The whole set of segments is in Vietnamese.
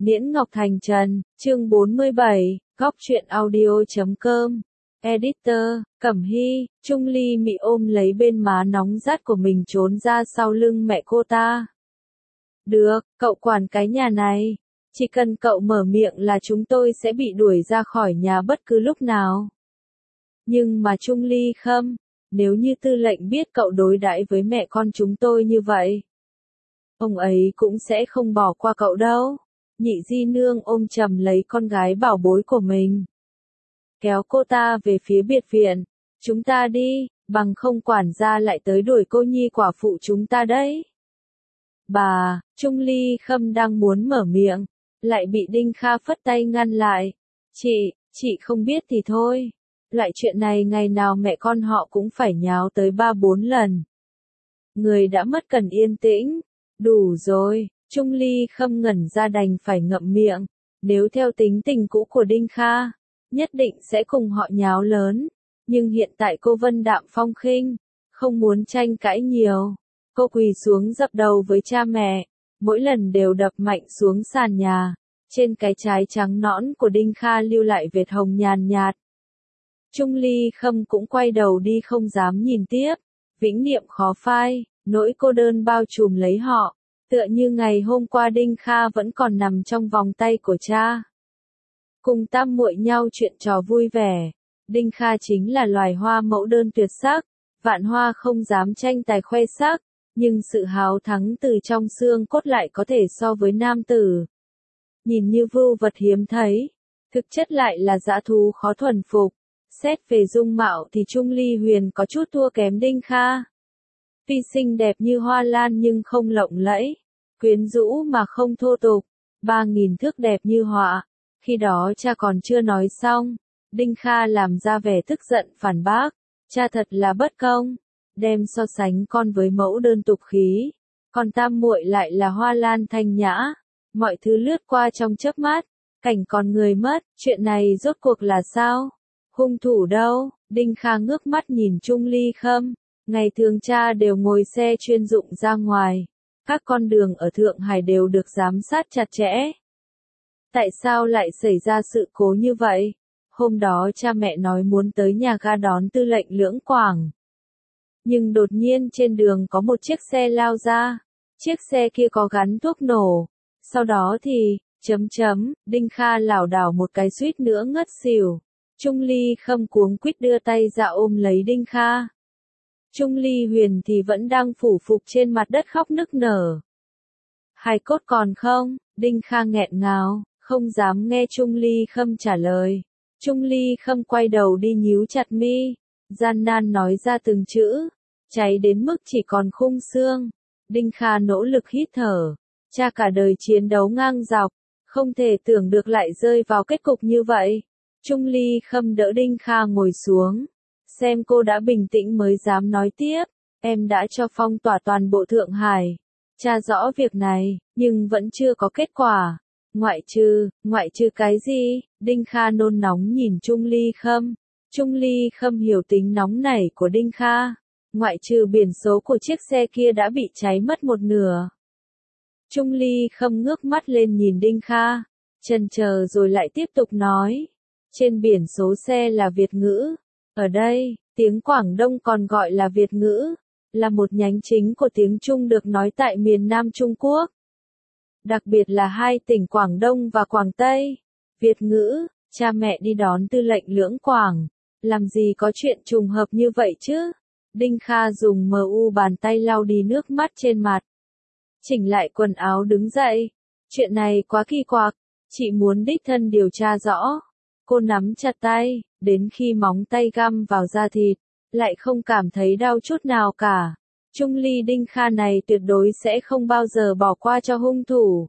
Niễn Ngọc Thành Trần, chương 47, góc truyện audio.com. Editor, Cẩm Hy, Trung Ly mị ôm lấy bên má nóng rát của mình trốn ra sau lưng mẹ cô ta. Được, cậu quản cái nhà này. Chỉ cần cậu mở miệng là chúng tôi sẽ bị đuổi ra khỏi nhà bất cứ lúc nào. Nhưng mà Trung Ly Khâm, nếu như tư lệnh biết cậu đối đãi với mẹ con chúng tôi như vậy, ông ấy cũng sẽ không bỏ qua cậu đâu. Nhị di nương ôm chầm lấy con gái bảo bối của mình, kéo cô ta về phía biệt viện. Chúng ta đi, bằng không quản gia lại tới đuổi cô nhi quả phụ chúng ta đấy. Bà, Trung Ly Khâm đang muốn mở miệng, lại bị Đinh Kha phất tay ngăn lại. Chị không biết thì thôi. Loại chuyện này ngày nào mẹ con họ cũng phải nháo tới 3-4 lần. Người đã mất cần yên tĩnh. Đủ rồi. Trung Ly Khâm ngẩn ra đành phải ngậm miệng. Nếu theo tính tình cũ của Đinh Kha, nhất định sẽ cùng họ nháo lớn. Nhưng hiện tại cô vân đạm phong khinh, không muốn tranh cãi nhiều. Cô quỳ xuống dập đầu với cha mẹ, mỗi lần đều đập mạnh xuống sàn nhà. Trên cái trái trắng nõn của Đinh Kha lưu lại vệt hồng nhàn nhạt. Trung Ly Khâm cũng quay đầu đi không dám nhìn tiếp. Vĩnh niệm khó phai, nỗi cô đơn bao trùm lấy họ. Tựa như ngày hôm qua Đinh Kha vẫn còn nằm trong vòng tay của cha. Cùng tam muội nhau chuyện trò vui vẻ. Đinh Kha chính là loài hoa mẫu đơn tuyệt sắc. Vạn hoa không dám tranh tài khoe sắc. Nhưng sự háo thắng từ trong xương cốt lại có thể so với nam tử. Nhìn như vưu vật hiếm thấy, thực chất lại là dã thú khó thuần phục. Xét về dung mạo thì Trung Ly Huyền có chút thua kém Đinh Kha. Tuy xinh đẹp như hoa lan nhưng không lộng lẫy, quyến rũ mà không thô tục, 3.000 thước đẹp như họa. Khi đó cha còn chưa nói xong, Đinh Kha làm ra vẻ tức giận phản bác, cha thật là bất công, đem so sánh con với mẫu đơn tục khí, còn tam muội lại là hoa lan thanh nhã. Mọi thứ lướt qua trong chớp mắt, cảnh còn người mất, chuyện này rốt cuộc là sao? Hung thủ đâu? Đinh Kha ngước mắt nhìn Trung Ly Khâm. Ngày thường cha đều ngồi xe chuyên dụng ra ngoài. Các con đường ở Thượng Hải đều được giám sát chặt chẽ. Tại sao lại xảy ra sự cố như vậy? Hôm đó cha mẹ nói muốn tới nhà ga đón tư lệnh Lưỡng Quảng. Nhưng đột nhiên trên đường có một chiếc xe lao ra. Chiếc xe kia có gắn thuốc nổ. Sau đó thì, Đinh Kha lảo đảo một cái suýt nữa ngất xỉu. Trung Ly Khâm cuống quýt đưa tay ra ôm lấy Đinh Kha. Trung Ly Huyền thì vẫn đang phủ phục trên mặt đất khóc nức nở. Hài cốt còn không? Đinh Kha nghẹn ngào, không dám nghe Trung Ly Khâm trả lời. Trung Ly Khâm quay đầu đi nhíu chặt mi, gian nan nói ra từng chữ, cháy đến mức chỉ còn khung xương. Đinh Kha nỗ lực hít thở, cha cả đời chiến đấu ngang dọc, không thể tưởng được lại rơi vào kết cục như vậy. Trung Ly Khâm đỡ Đinh Kha ngồi xuống, xem cô đã bình tĩnh mới dám nói tiếp. Em đã cho phong tỏa toàn bộ Thượng Hải, tra rõ việc này, nhưng vẫn chưa có kết quả. Ngoại trừ cái gì? Đinh Kha nôn nóng nhìn Trung Ly Khâm. Trung Ly Khâm hiểu tính nóng nảy của Đinh Kha. Ngoại trừ biển số của chiếc xe kia đã bị cháy mất một nửa. Trung Ly Khâm ngước mắt lên nhìn Đinh Kha, chần chờ rồi lại tiếp tục nói. Trên biển số xe là Việt ngữ. Ở đây, tiếng Quảng Đông còn gọi là Việt ngữ, là một nhánh chính của tiếng Trung được nói tại miền Nam Trung Quốc. Đặc biệt là hai tỉnh Quảng Đông và Quảng Tây. Việt ngữ, cha mẹ đi đón tư lệnh Lưỡng Quảng. Làm gì có chuyện trùng hợp như vậy chứ? Đinh Kha dùng bàn tay lau đi nước mắt trên mặt. Chỉnh lại quần áo đứng dậy. Chuyện này quá kỳ quặc, chị muốn đích thân điều tra rõ. Cô nắm chặt tay, đến khi móng tay găm vào da thịt, lại không cảm thấy đau chút nào cả. Trung Ly Đinh Kha này tuyệt đối sẽ không bao giờ bỏ qua cho hung thủ.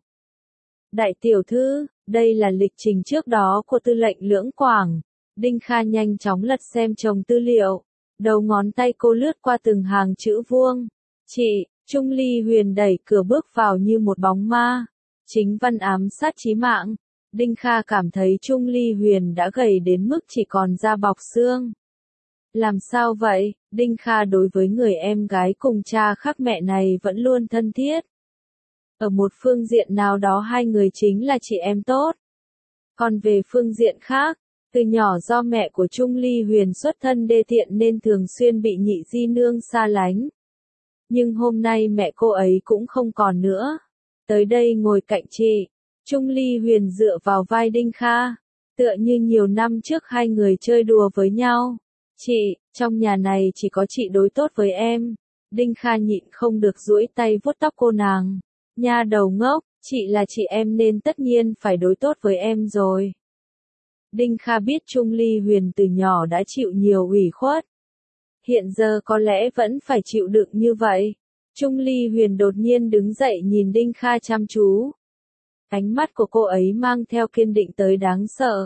Đại tiểu thư, đây là lịch trình trước đó của tư lệnh Lưỡng Quảng. Đinh Kha nhanh chóng lật xem chồng tư liệu. Đầu ngón tay cô lướt qua từng hàng chữ vuông. Chị, Trung Ly Huyền đẩy cửa bước vào như một bóng ma. Chính văn ám sát chí mạng. Đinh Kha cảm thấy Trung Ly Huyền đã gầy đến mức chỉ còn da bọc xương. Làm sao vậy? Đinh Kha đối với người em gái cùng cha khác mẹ này vẫn luôn thân thiết. Ở một phương diện nào đó hai người chính là chị em tốt. Còn về phương diện khác, từ nhỏ do mẹ của Trung Ly Huyền xuất thân đê tiện nên thường xuyên bị nhị di nương xa lánh. Nhưng hôm nay mẹ cô ấy cũng không còn nữa. Tới đây ngồi cạnh chị, Trung Ly Huyền dựa vào vai Đinh Kha, tựa như nhiều năm trước hai người chơi đùa với nhau. Chị, trong nhà này chỉ có chị đối tốt với em. Đinh Kha nhịn không được duỗi tay vuốt tóc cô nàng. Nha đầu ngốc, chị là chị em nên tất nhiên phải đối tốt với em rồi. Đinh Kha biết Trung Ly Huyền từ nhỏ đã chịu nhiều ủy khuất. Hiện giờ có lẽ vẫn phải chịu đựng như vậy. Trung Ly Huyền đột nhiên đứng dậy nhìn Đinh Kha chăm chú. Ánh mắt của cô ấy mang theo kiên định tới đáng sợ.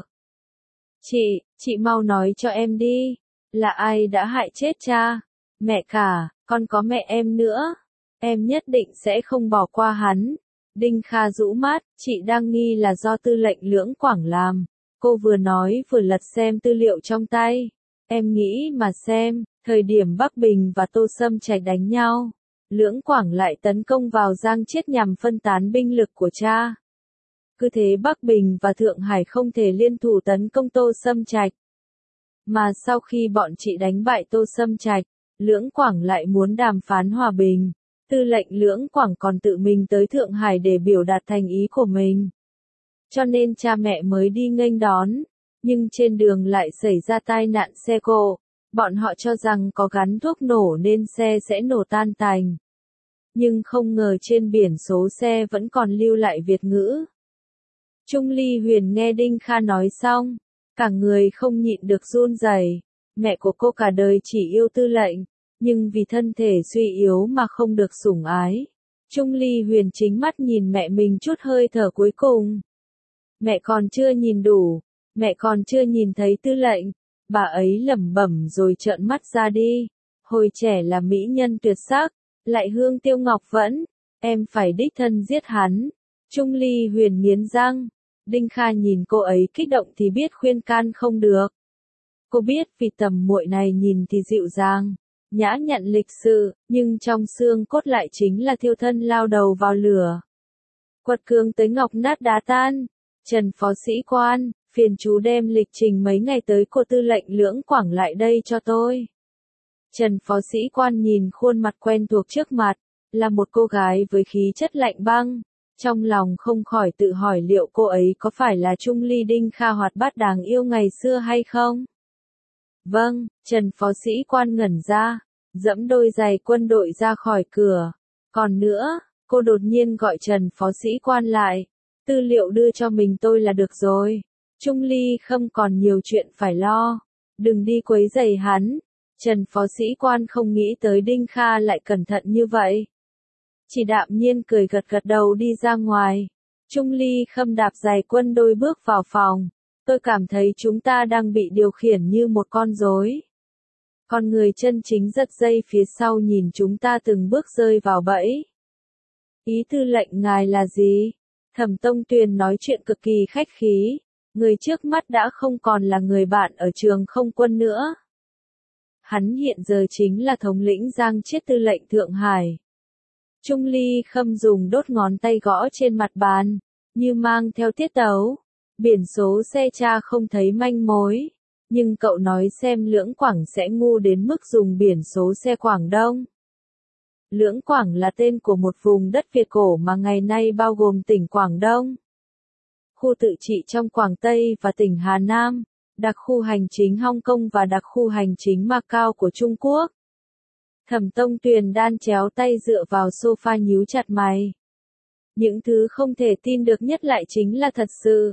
Chị mau nói cho em đi. Là ai đã hại chết cha? Mẹ cả, còn có mẹ em nữa. Em nhất định sẽ không bỏ qua hắn. Đinh Kha rũ mắt, chị đang nghi là do tư lệnh Lưỡng Quảng làm. Cô vừa nói vừa lật xem tư liệu trong tay. Em nghĩ mà xem, thời điểm Bắc Bình và Tô Sâm Trạch đánh nhau, Lưỡng Quảng lại tấn công vào Giang Chiết nhằm phân tán binh lực của cha. Cứ thế Bắc Bình và Thượng Hải không thể liên thủ tấn công Tô Sâm Trạch. Mà sau khi bọn chị đánh bại Tô Sâm Trạch, Lưỡng Quảng lại muốn đàm phán hòa bình. Tư lệnh Lưỡng Quảng còn tự mình tới Thượng Hải để biểu đạt thành ý của mình. Cho nên cha mẹ mới đi nghênh đón, nhưng trên đường lại xảy ra tai nạn xe cộ. Bọn họ cho rằng có gắn thuốc nổ nên xe sẽ nổ tan tành. Nhưng không ngờ trên biển số xe vẫn còn lưu lại Việt ngữ. Trung Ly Huyền nghe Đinh Kha nói xong, cả người không nhịn được run rẩy. Mẹ của cô cả đời chỉ yêu tư lệnh, nhưng vì thân thể suy yếu mà không được sủng ái. Trung Ly Huyền chính mắt nhìn mẹ mình chút hơi thở cuối cùng. Mẹ còn chưa nhìn đủ, mẹ còn chưa nhìn thấy tư lệnh. Bà ấy lẩm bẩm rồi trợn mắt ra đi. Hồi trẻ là mỹ nhân tuyệt sắc, lại hương tiêu ngọc vẫn. Em phải đích thân giết hắn. Trung Ly Huyền nghiến răng. Đinh Kha nhìn cô ấy kích động thì biết khuyên can không được. Cô biết vì tầm muội này nhìn thì dịu dàng, nhã nhặn lịch sự, nhưng trong xương cốt lại chính là thiêu thân lao đầu vào lửa. Quật cường tới ngọc nát đá tan. Trần phó sĩ quan, phiền chú đem lịch trình mấy ngày tới của tư lệnh Lưỡng Quảng lại đây cho tôi. Trần phó sĩ quan nhìn khuôn mặt quen thuộc trước mặt, là một cô gái với khí chất lạnh băng. Trong lòng không khỏi tự hỏi liệu cô ấy có phải là Trung Ly Đinh Kha hoạt bát đáng yêu ngày xưa hay không? Vâng, Trần phó sĩ quan ngẩn ra, dẫm đôi giày quân đội ra khỏi cửa. Còn nữa, cô đột nhiên gọi Trần phó sĩ quan lại. Tư liệu đưa cho mình tôi là được rồi. Trung Ly không còn nhiều chuyện phải lo. Đừng đi quấy rầy hắn. Trần phó sĩ quan không nghĩ tới Đinh Kha lại cẩn thận như vậy. Chỉ đạm nhiên cười gật gật đầu đi ra ngoài. Trung Ly Khâm đạp giày quân đôi bước vào phòng. Tôi cảm thấy chúng ta đang bị điều khiển như một con rối. Con người chân chính giật dây phía sau nhìn chúng ta từng bước rơi vào bẫy. Ý tư lệnh ngài là gì? Thẩm Tông Tuyền nói chuyện cực kỳ khách khí. Người trước mắt đã không còn là người bạn ở trường không quân nữa. Hắn hiện giờ chính là thống lĩnh Giang Chiết tư lệnh Thượng Hải. Trung Ly Khâm dùng đốt ngón tay gõ trên mặt bàn, như mang theo tiết tấu. Biển số xe cha không thấy manh mối. Nhưng cậu nói xem Lưỡng Quảng sẽ ngu đến mức dùng biển số xe Quảng Đông. Lưỡng Quảng là tên của một vùng đất Việt cổ mà ngày nay bao gồm tỉnh Quảng Đông, khu tự trị trong Quảng Tây và tỉnh Hà Nam, đặc khu hành chính Hong Kong và đặc khu hành chính Macau của Trung Quốc. Thẩm Tông Tuyền đan chéo tay dựa vào sofa nhíu chặt mày. Những thứ không thể tin được nhất lại chính là thật sự.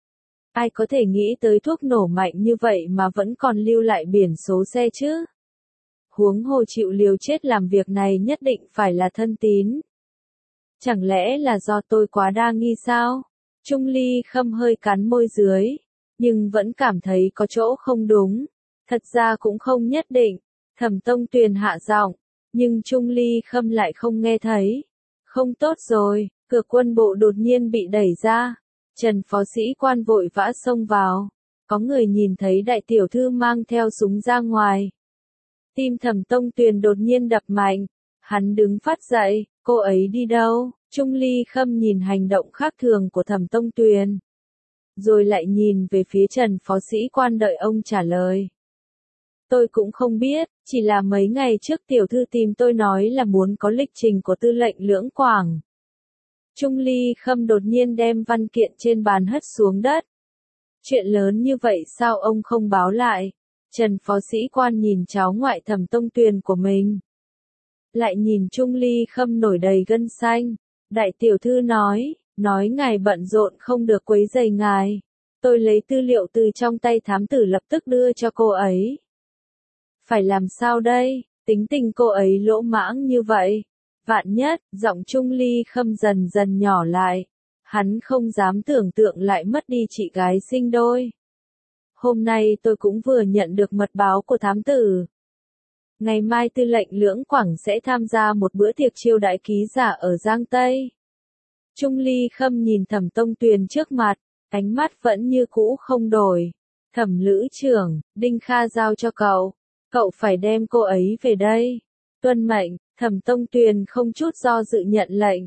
Ai có thể nghĩ tới thuốc nổ mạnh như vậy mà vẫn còn lưu lại biển số xe chứ? Huống hồ chịu liều chết làm việc này nhất định phải là thân tín. Chẳng lẽ là do tôi quá đa nghi sao? Trung Ly Khâm hơi cắn môi dưới, nhưng vẫn cảm thấy có chỗ không đúng. Thật ra cũng không nhất định. Thẩm Tông Tuyền hạ giọng, nhưng Trung Ly Khâm lại không nghe thấy. Không tốt rồi, cửa quân bộ đột nhiên bị đẩy ra. Trần phó sĩ quan vội vã xông vào. Có người nhìn thấy đại tiểu thư mang theo súng ra ngoài. Tim Thẩm Tông Tuyền đột nhiên đập mạnh. Hắn đứng phát dậy, cô ấy đi đâu? Trung Ly Khâm nhìn hành động khác thường của Thẩm Tông Tuyền, rồi lại nhìn về phía Trần phó sĩ quan đợi ông trả lời. Tôi cũng không biết, chỉ là mấy ngày trước tiểu thư tìm tôi nói là muốn có lịch trình của tư lệnh Lưỡng Quảng. Trung Ly Khâm đột nhiên đem văn kiện trên bàn hất xuống đất. Chuyện lớn như vậy sao ông không báo lại? Trần phó sĩ quan nhìn cháu ngoại Thẩm Tông Tuyền của mình. Lại nhìn Trung Ly Khâm nổi đầy gân xanh. Đại tiểu thư nói ngài bận rộn không được quấy rầy ngài. Tôi lấy tư liệu từ trong tay thám tử lập tức đưa cho cô ấy. Phải làm sao đây, tính tình cô ấy lỗ mãng như vậy. Vạn nhất, giọng Trung Ly Khâm dần dần nhỏ lại. Hắn không dám tưởng tượng lại mất đi chị gái sinh đôi. Hôm nay tôi cũng vừa nhận được mật báo của thám tử. Ngày mai tư lệnh Lưỡng Quảng sẽ tham gia một bữa tiệc chiêu đãi ký giả ở Giang Tây. Trung Ly Khâm nhìn Thẩm Tông Tuyền trước mặt, ánh mắt vẫn như cũ không đổi. Thẩm lữ trưởng, Đinh Kha giao cho cậu. Cậu phải đem cô ấy về đây. Tuân mệnh, Thẩm Tông Tuyền không chút do dự nhận lệnh.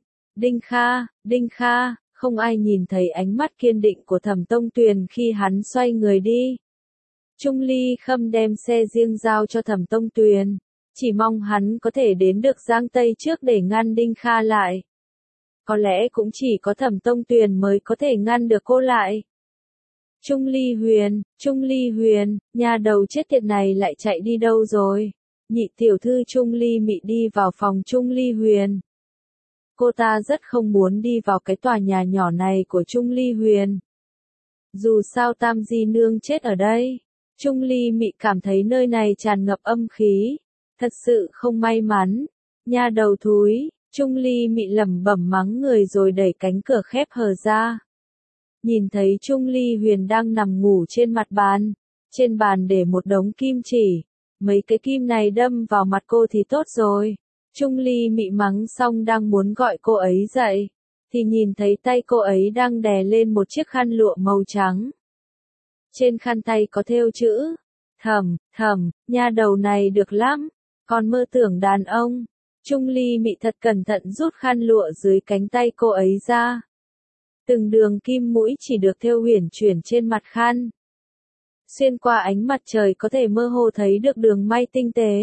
Đinh Kha, không ai nhìn thấy ánh mắt kiên định của Thẩm Tông Tuyền khi hắn xoay người đi. Trung Ly Khâm đem xe riêng giao cho Thẩm Tông Tuyền, chỉ mong hắn có thể đến được Giang Tây trước để ngăn Đinh Kha lại. Có lẽ cũng chỉ có Thẩm Tông Tuyền mới có thể ngăn được cô lại. Trung Ly Huyền, nhà đầu chết tiệt này lại chạy đi đâu rồi? Nhị tiểu thư Trung Ly Mị đi vào phòng Trung Ly Huyền. Cô ta rất không muốn đi vào cái tòa nhà nhỏ này của Trung Ly Huyền. Dù sao Tam Di Nương chết ở đây. Trung Ly Mị cảm thấy nơi này tràn ngập âm khí. Thật sự không may mắn. Nhà đầu thúi, Trung Ly Mị lẩm bẩm mắng người rồi đẩy cánh cửa khép hờ ra. Nhìn thấy Trung Ly Huyền đang nằm ngủ trên mặt bàn. Trên bàn để một đống kim chỉ. Mấy cái kim này đâm vào mặt cô thì tốt rồi. Trung Ly Mị mắng xong đang muốn gọi cô ấy dậy. Thì nhìn thấy tay cô ấy đang đè lên một chiếc khăn lụa màu trắng. Trên khăn tay có thêu chữ. Thầm, nha đầu này được lắm. Còn mơ tưởng đàn ông. Trung Ly Mị thật cẩn thận rút khăn lụa dưới cánh tay cô ấy ra. Từng đường kim mũi chỉ được thêu huyền chuyển trên mặt khăn. Xuyên qua ánh mặt trời có thể mơ hồ thấy được đường may tinh tế.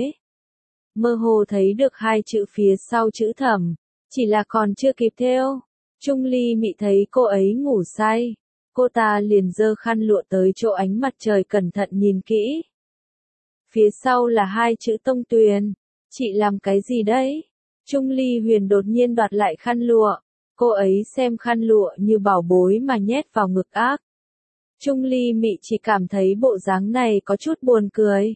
Mơ hồ thấy được hai chữ phía sau chữ Thẩm. Chỉ là còn chưa kịp thêu. Trung Ly Mị thấy cô ấy ngủ say. Cô ta liền giơ khăn lụa tới chỗ ánh mặt trời cẩn thận nhìn kỹ. Phía sau là hai chữ Tông Tuyền. Chị làm cái gì đấy? Trung Ly Huyền đột nhiên đoạt lại khăn lụa. Cô ấy xem khăn lụa như bảo bối mà nhét vào ngực ác. Trung Ly Mị chỉ cảm thấy bộ dáng này có chút buồn cười.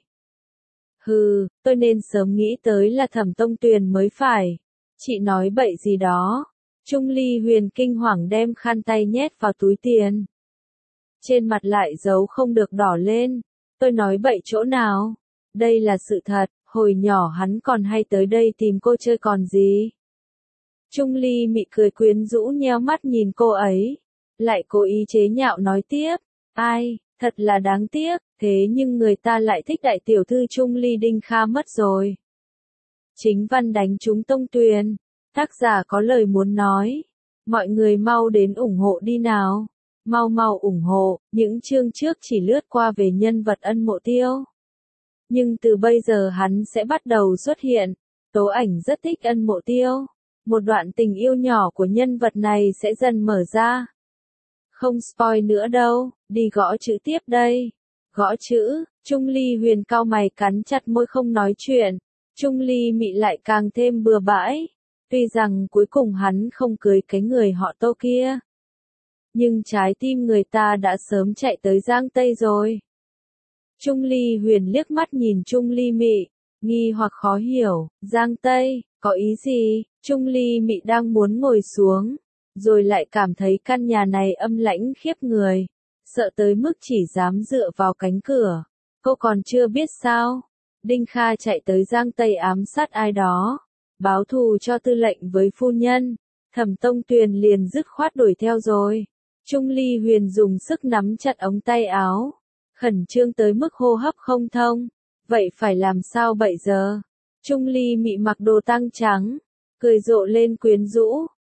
Hừ, tôi nên sớm nghĩ tới là Thẩm Tông Tuyền mới phải. Chị nói bậy gì đó. Trung Ly Huyền kinh hoàng đem khăn tay nhét vào túi tiền. Trên mặt lại giấu không được đỏ lên. Tôi nói bậy chỗ nào? Đây là sự thật, hồi nhỏ hắn còn hay tới đây tìm cô chơi còn gì. Trung Ly Mị cười quyến rũ nheo mắt nhìn cô ấy. Lại cố ý chế nhạo nói tiếp. Ai, thật là đáng tiếc, thế nhưng người ta lại thích đại tiểu thư Trung Ly Đinh Kha mất rồi. Chính văn đánh trúng Tông Tuyền. Tác giả có lời muốn nói. Mọi người mau đến ủng hộ đi nào. Mau ủng hộ, những chương trước chỉ lướt qua về nhân vật Ân Mộ Tiêu. Nhưng từ bây giờ hắn sẽ bắt đầu xuất hiện. Tố Ảnh rất thích Ân Mộ Tiêu. Một đoạn tình yêu nhỏ của nhân vật này sẽ dần mở ra. Không spoil nữa đâu, đi gõ chữ tiếp đây. Gõ chữ, Trung Ly Huyền cau mày cắn chặt môi không nói chuyện. Trung Ly Mị lại càng thêm bừa bãi. Tuy rằng cuối cùng hắn không cưới cái người họ Tô kia. Nhưng trái tim người ta đã sớm chạy tới Giang Tây rồi. Trung Ly Huyền liếc mắt nhìn Trung Ly Mị, nghi hoặc khó hiểu, Giang Tây, có ý gì? Trung Ly Mị đang muốn ngồi xuống, rồi lại cảm thấy căn nhà này âm lãnh khiếp người, sợ tới mức chỉ dám dựa vào cánh cửa. Cô còn chưa biết sao? Đinh Kha chạy tới Giang Tây ám sát ai đó, báo thù cho tư lệnh với phu nhân. Thẩm Tông Tuyền liền dứt khoát đuổi theo rồi. Trung Ly Huyền dùng sức nắm chặt ống tay áo, khẩn trương tới mức hô hấp không thông. Vậy phải làm sao bây giờ? Trung Ly Mị mặc đồ tang trắng, cười rộ lên quyến rũ.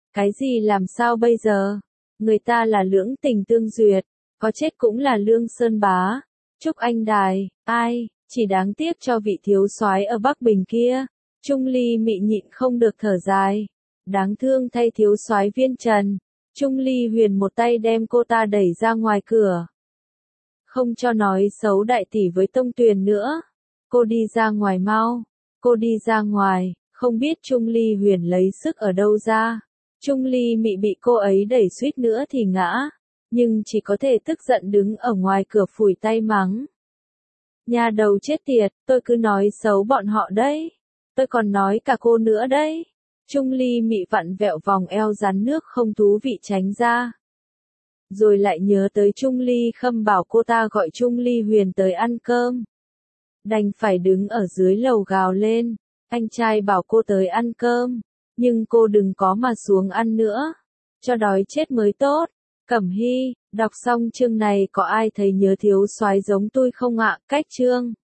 Cái gì làm sao bây giờ? Người ta là lưỡng tình tương duyệt, có chết cũng là Lương Sơn Bá. Trúc Anh Đài, ai, chỉ đáng tiếc cho vị thiếu soái ở Bắc Bình kia. Trung Ly mị nhịn không được thở dài. Đáng thương thay thiếu soái Viên Trần. Trung Ly Huyền một tay đem cô ta đẩy ra ngoài cửa. Không cho nói xấu đại tỷ với Tông Tuyền nữa. Cô đi ra ngoài mau. Cô đi ra ngoài, không biết Trung Ly Huyền lấy sức ở đâu ra. Trung Ly mị bị cô ấy đẩy suýt nữa thì ngã. Nhưng chỉ có thể tức giận đứng ở ngoài cửa phủi tay mắng. Nhà đầu chết tiệt, tôi cứ nói xấu bọn họ đấy. Tôi còn nói cả cô nữa đấy. Trung Ly mị vặn vẹo vòng eo rắn nước không thú vị tránh ra. Rồi lại nhớ tới Trung Ly Khâm bảo cô ta gọi Trung Ly Huyền tới ăn cơm. Đành phải đứng ở dưới lầu gào lên. Anh trai bảo cô tới ăn cơm. Nhưng cô đừng có mà xuống ăn nữa. Cho đói chết mới tốt. Cẩm Hy, đọc xong chương này có ai thấy nhớ thiếu soái giống tôi không ạ? Cách chương